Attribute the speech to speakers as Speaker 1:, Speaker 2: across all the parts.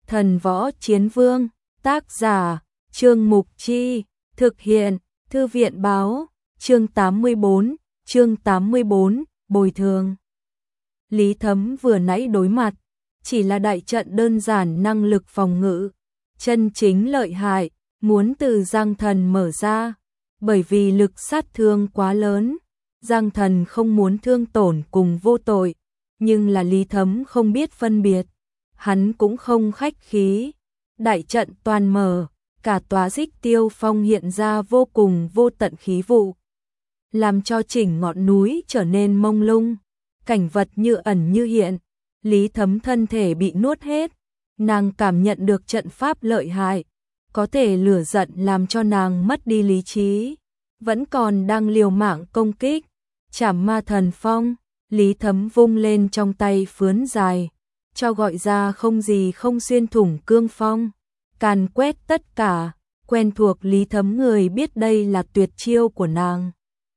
Speaker 1: Thần võ chiến vương, tác giả, Trương Mục Chi, thực hiện, Thư viện báo, chương 84, bồi thường. Lý Thấm vừa nãy đối mặt, chỉ là đại trận đơn giản năng lực phòng ngự, chân chính lợi hại, muốn từ Giang Thần mở ra, bởi vì lực sát thương quá lớn, Giang Thần không muốn thương tổn cùng vô tội, nhưng là Lý Thấm không biết phân biệt, hắn cũng không khách khí, đại trận toàn mở, cả tòa Xích Tiêu Phong hiện ra vô cùng vô tận khí vụ, làm cho chỉnh ngọn núi trở nên mông lung, cảnh vật như ẩn như hiện, Lý Thấm thân thể bị nuốt hết, nàng cảm nhận được trận pháp lợi hại, có thể lửa giận làm cho nàng mất đi lý trí, vẫn còn đang liều mạng công kích, Trảm Ma Thần Phong, Lý Thấm vung lên trong tay phướn dài, cho gọi ra không gì không xuyên thủng cương phong, càn quét tất cả, quen thuộc Lý Thấm người biết đây là tuyệt chiêu của nàng.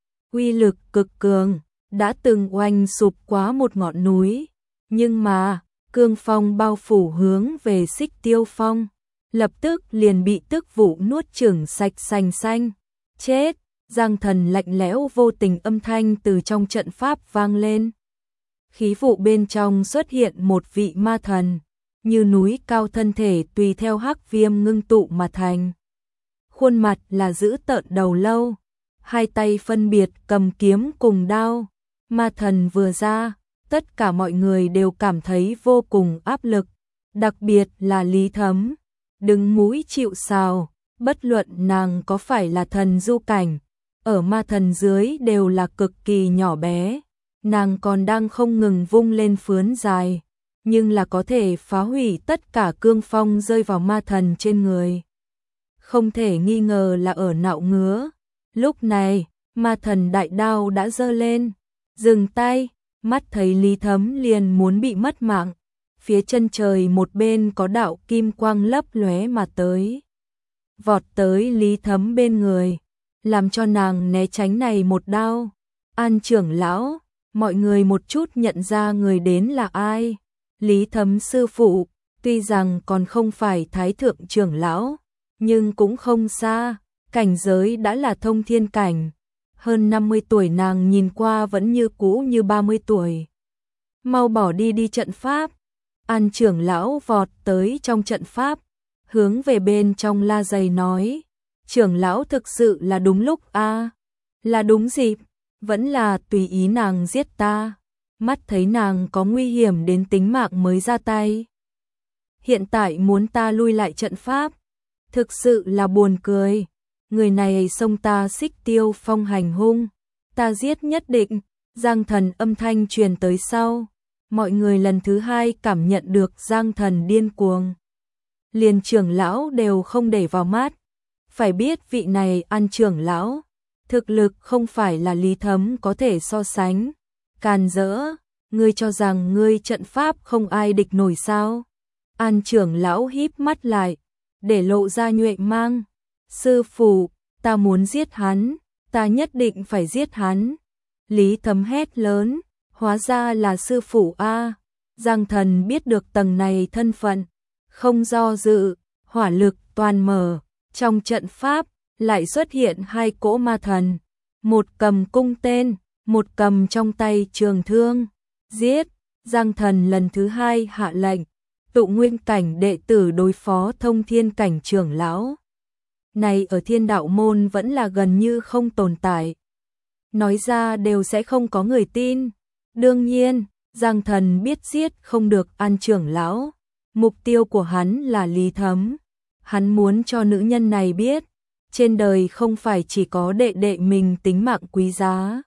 Speaker 1: Uy lực cực cường, đã từng oanh sụp quá một ngọn núi, nhưng mà, cương phong bao phủ hướng về Xích Tiêu Phong, lập tức liền bị tức vụ nuốt chửng sạch sành xanh. Chết, Giang Thần lạnh lẽo vô tình âm thanh từ trong trận pháp vang lên. Khí vụ bên trong xuất hiện một vị ma thần, như núi cao thân thể tùy theo hắc viêm ngưng tụ mà thành. Khuôn mặt là dữ tợn đầu lâu, hai tay phân biệt cầm kiếm cùng đao. Ma thần vừa ra, tất cả mọi người đều cảm thấy vô cùng áp lực, đặc biệt là Lý Thấm, đứng mũi chịu sào, bất luận nàng có phải là thần du cảnh, ở ma thần dưới đều là cực kỳ nhỏ bé, nàng còn đang không ngừng vung lên phướn dài, nhưng là có thể phá hủy tất cả cương phong rơi vào ma thần trên người. Không thể nghi ngờ là ở nạo ngứa, lúc này, ma thần đại đao đã giơ lên, dừng tay, mắt thấy Lý Thấm liền muốn bị mất mạng, phía chân trời một bên có đạo kim quang lấp lóe mà tới. Vọt tới Lý Thấm bên người, làm cho nàng né tránh này một đao. An trưởng lão, mọi người một chút nhận ra người đến là ai. Lý Thấm sư phụ, tuy rằng còn không phải thái thượng trưởng lão, nhưng cũng không xa, cảnh giới đã là thông thiên cảnh. Hơn 50 tuổi nàng nhìn qua vẫn như cũ như 30 tuổi. Mau bỏ đi trận pháp. An trưởng lão vọt tới trong trận pháp, hướng về bên trong la giày nói. Trưởng lão thực sự là đúng lúc a, là đúng dịp, vẫn là tùy ý nàng giết ta. Mắt thấy nàng có nguy hiểm đến tính mạng mới ra tay. Hiện tại muốn ta lui lại trận pháp, thực sự là buồn cười. Người này xông ta Xích Tiêu Phong hành hung, ta giết nhất định. Giang Thần âm thanh truyền tới sau, mọi người lần thứ hai cảm nhận được Giang Thần điên cuồng. Liền trưởng lão đều không để vào mắt, phải biết vị này An trưởng lão, thực lực không phải là Lý Thấm có thể so sánh. Càn rỡ, ngươi cho rằng ngươi trận pháp không ai địch nổi sao? An trưởng lão híp mắt lại, để lộ ra nhuệ mang. Sư phụ, ta muốn giết hắn, ta nhất định phải giết hắn. Lý Thấm hét lớn, hóa ra là sư phụ a. Giang Thần biết được tầng này thân phận, không do dự, hỏa lực toàn mở, trong trận pháp lại xuất hiện hai cỗ ma thần, một cầm cung tên, một cầm trong tay trường thương. Giết, Giang Thần lần thứ hai hạ lệnh, tụ nguyên cảnh đệ tử đối phó thông thiên cảnh trưởng lão. Này ở Thiên Đạo môn vẫn là gần như không tồn tại. Nói ra đều sẽ không có người tin. Đương nhiên, Giang Thần biết giết không được An trưởng lão. Mục tiêu của hắn là Lý Thấm. Hắn muốn cho nữ nhân này biết, trên đời không phải chỉ có đệ đệ mình tính mạng quý giá.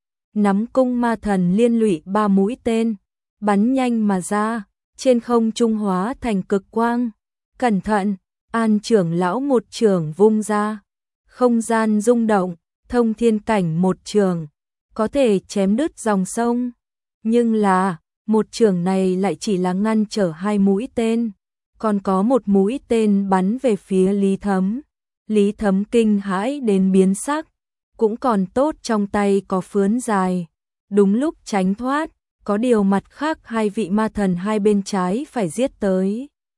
Speaker 1: Nắm cung ma thần liên lụy 3 mũi tên, bắn nhanh mà ra, trên không trung hóa thành cực quang. Cẩn thận! An trưởng lão một trường vung ra, không gian rung động, thông thiên cảnh một trường, có thể chém đứt dòng sông. Nhưng là, một trường này lại chỉ là ngăn trở 2 mũi tên, còn có một mũi tên bắn về phía Lý Thấm. Lý Thấm kinh hãi đến biến sắc, cũng còn tốt trong tay có phướn dài, đúng lúc tránh thoát, có điều mặt khác hai vị ma thần hai bên trái phải giết tới.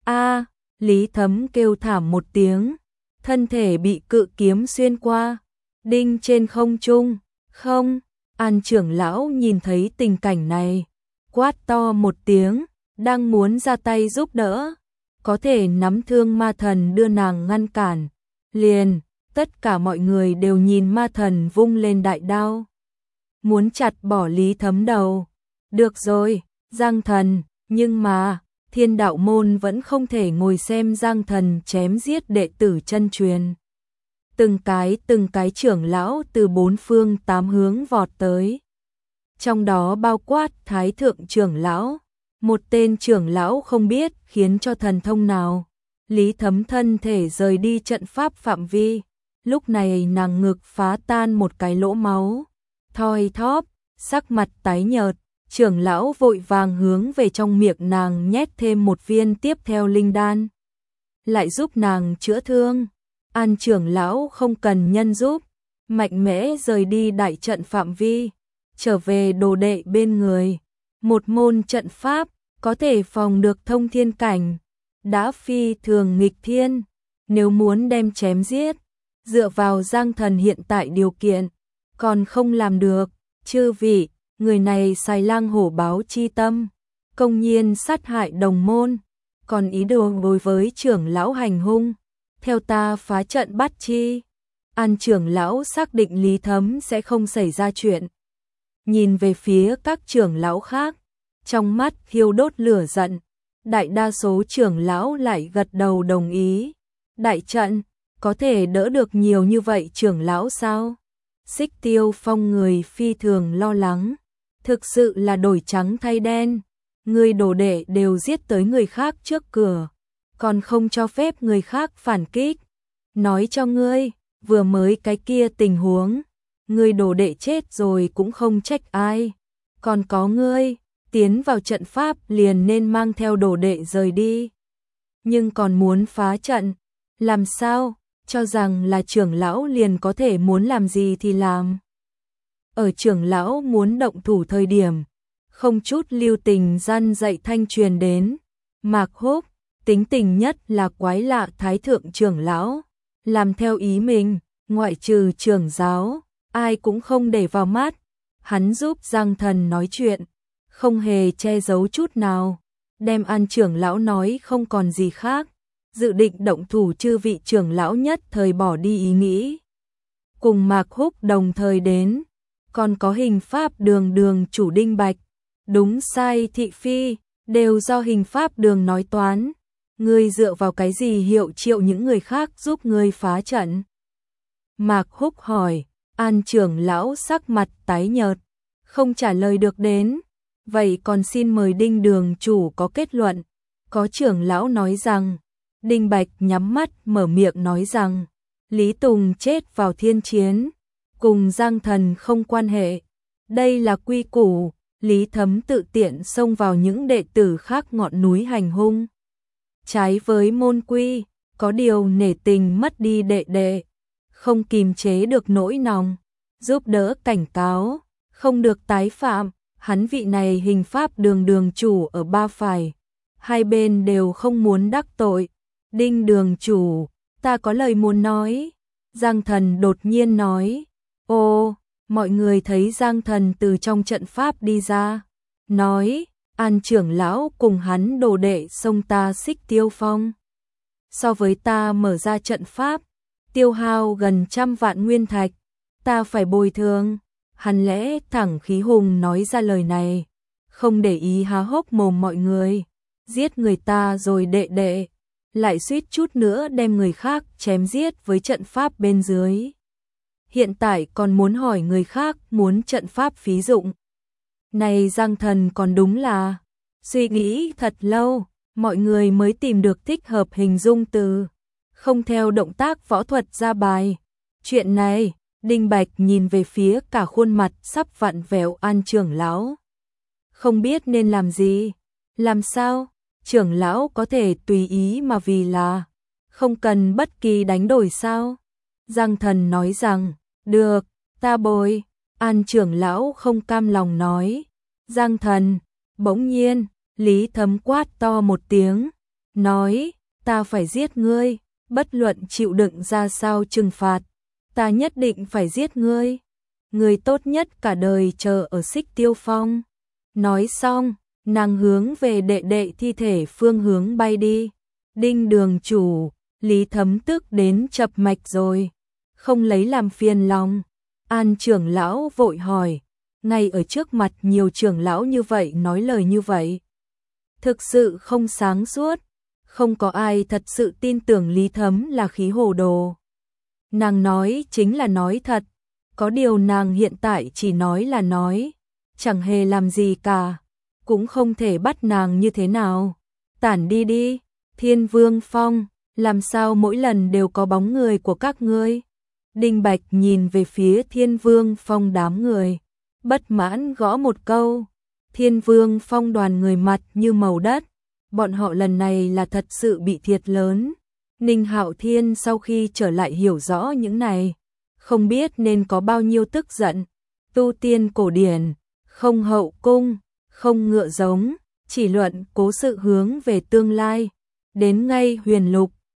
Speaker 1: A, Lý Thấm kêu thảm một tiếng, thân thể bị cự kiếm xuyên qua, đinh trên không trung. Không, An trưởng lão nhìn thấy tình cảnh này, quát to một tiếng, đang muốn ra tay giúp đỡ, có thể nắm thương ma thần đưa nàng ngăn cản. Liền, tất cả mọi người đều nhìn ma thần vung lên đại đao, muốn chặt bỏ Lý Thấm đầu. Được rồi, Giang Thần, nhưng mà Thiên Đạo môn vẫn không thể ngồi xem Giang Thần chém giết đệ tử chân truyền. Từng cái trưởng lão từ bốn phương tám hướng vọt tới. Trong đó bao quát Thái thượng trưởng lão, một tên trưởng lão không biết khiến cho thần thông nào. Lý Thấm thân thể rời đi trận pháp phạm vi, lúc này nàng ngực phá tan một cái lỗ máu, thoi thóp, sắc mặt tái nhợt, trưởng lão vội vàng hướng về trong miệng nàng nhét thêm một viên tiếp theo linh đan, lại giúp nàng chữa thương. An trưởng lão không cần nhân giúp, mạnh mẽ rời đi đại trận phạm vi, trở về đồ đệ bên người. Một môn trận pháp có thể phòng được thông thiên cảnh, đã phi thường nghịch thiên, nếu muốn đem chém giết, dựa vào Giang Thần hiện tại điều kiện, còn không làm được. Chư vị, người này xài lang hổ báo chi tâm, công nhiên sát hại đồng môn, còn ý đồ đối với trưởng lão hành hung, theo ta phá trận bắt chi. An trưởng lão xác định Lý Thấm sẽ không xảy ra chuyện, nhìn về phía các trưởng lão khác, trong mắt thiêu đốt lửa giận. Đại đa số trưởng lão lại gật đầu đồng ý. Đại trận có thể đỡ được nhiều như vậy trưởng lão sao? Xích Tiêu Phong người phi thường lo lắng, thực sự là đổi trắng thay đen, người đồ đệ đều giết tới người khác trước cửa, còn không cho phép người khác phản kích. Nói cho ngươi, vừa mới cái kia tình huống, người đồ đệ chết rồi cũng không trách ai, còn có ngươi, tiến vào trận pháp liền nên mang theo đồ đệ rời đi. Nhưng còn muốn phá trận, làm sao, cho rằng là trưởng lão liền có thể muốn làm gì thì làm. Ở trưởng lão muốn động thủ thời điểm, không chút lưu tình gian dạy thanh truyền đến. Mạc Húc, tính tình nhất là quái lạ thái thượng trưởng lão, làm theo ý mình, ngoại trừ trưởng giáo, ai cũng không để vào mắt. Hắn giúp Giang Thần nói chuyện, không hề che giấu chút nào, đem An trưởng lão nói không còn gì khác, dự định động thủ. Chư vị trưởng lão nhất thời bỏ đi ý nghĩ, cùng Mạc Húc đồng thời đến, còn có Hình Pháp đường chủ Đinh Bạch, đúng sai thị phi, đều do Hình Pháp đường nói toán. Ngươi dựa vào cái gì hiệu triệu những người khác giúp ngươi phá trận? Mạc Húc hỏi. An trưởng lão sắc mặt tái nhợt, không trả lời được đến. Vậy còn xin mời Đinh đường chủ có kết luận. Có trưởng lão nói rằng, Đinh Bạch nhắm mắt mở miệng nói rằng, Lý Tùng chết vào thiên chiến, cùng Giang Thần không quan hệ. Đây là quy củ. Lý Thấm tự tiện xông vào những đệ tử khác ngọn núi hành hung, trái với môn quy, có điều nể tình mất đi đệ đệ, không kìm chế được nỗi lòng, giúp đỡ cảnh cáo, không được tái phạm. Hắn vị này Hình Pháp đường chủ ở ba phải, hai bên đều không muốn đắc tội. Đinh đường chủ, ta có lời muốn nói. Giang Thần đột nhiên nói. Ô, mọi người thấy Giang Thần từ trong trận pháp đi ra, nói, An trưởng lão cùng hắn đồ đệ xông ta Xích Tiêu Phong. So với ta mở ra trận pháp, tiêu hao gần 100 vạn nguyên thạch, ta phải bồi thường. Hắn lẽ thẳng khí hùng nói ra lời này, không để ý há hốc mồm mọi người, giết người ta rồi đệ đệ, lại suýt chút nữa đem người khác chém giết với trận pháp bên dưới. Hiện tại còn muốn hỏi người khác muốn trận pháp phí dụng. Này Giang Thần còn đúng là suy nghĩ thật lâu, mọi người mới tìm được thích hợp hình dung từ, không theo động tác võ thuật ra bài. Chuyện này, Đinh Bạch nhìn về phía cả khuôn mặt sắp vặn vẹo An trưởng lão, không biết nên làm gì. Làm sao? Trưởng lão có thể tùy ý mà vì là không cần bất kỳ đánh đổi sao? Giang Thần nói rằng, được, ta bồi. An trưởng lão không cam lòng nói. Giang Thần, bỗng nhiên, Lý Thấm quát to một tiếng, nói, ta phải giết ngươi, bất luận chịu đựng ra sao trừng phạt, ta nhất định phải giết ngươi. Ngươi tốt nhất cả đời chờ ở Xích Tiêu Phong. Nói xong, nàng hướng về đệ đệ thi thể phương hướng bay đi. Đinh đường chủ, Lý Thấm tức đến chập mạch rồi, không lấy làm phiền lòng. An trưởng lão vội hỏi, ngay ở trước mặt nhiều trưởng lão như vậy nói lời như vậy. Thực sự không sáng suốt, không có ai thật sự tin tưởng Lý Thấm là khí hồ đồ. Nàng nói chính là nói thật, có điều nàng hiện tại chỉ nói là nói, chẳng hề làm gì cả, cũng không thể bắt nàng như thế nào. Tản đi đi, Thiên Vương Phong, làm sao mỗi lần đều có bóng người của các ngươi? Đinh Bạch nhìn về phía Thiên Vương Phong đám người, bất mãn gõ một câu. Thiên Vương Phong đoàn người mặt như màu đất, bọn họ lần này là thật sự bị thiệt lớn. Ninh Hạo Thiên sau khi trở lại hiểu rõ những này, không biết nên có bao nhiêu tức giận. Tu tiên cổ điển, không hậu cung, không ngựa giống, chỉ luận cố sự hướng về tương lai. Đến ngay Huyền Lục,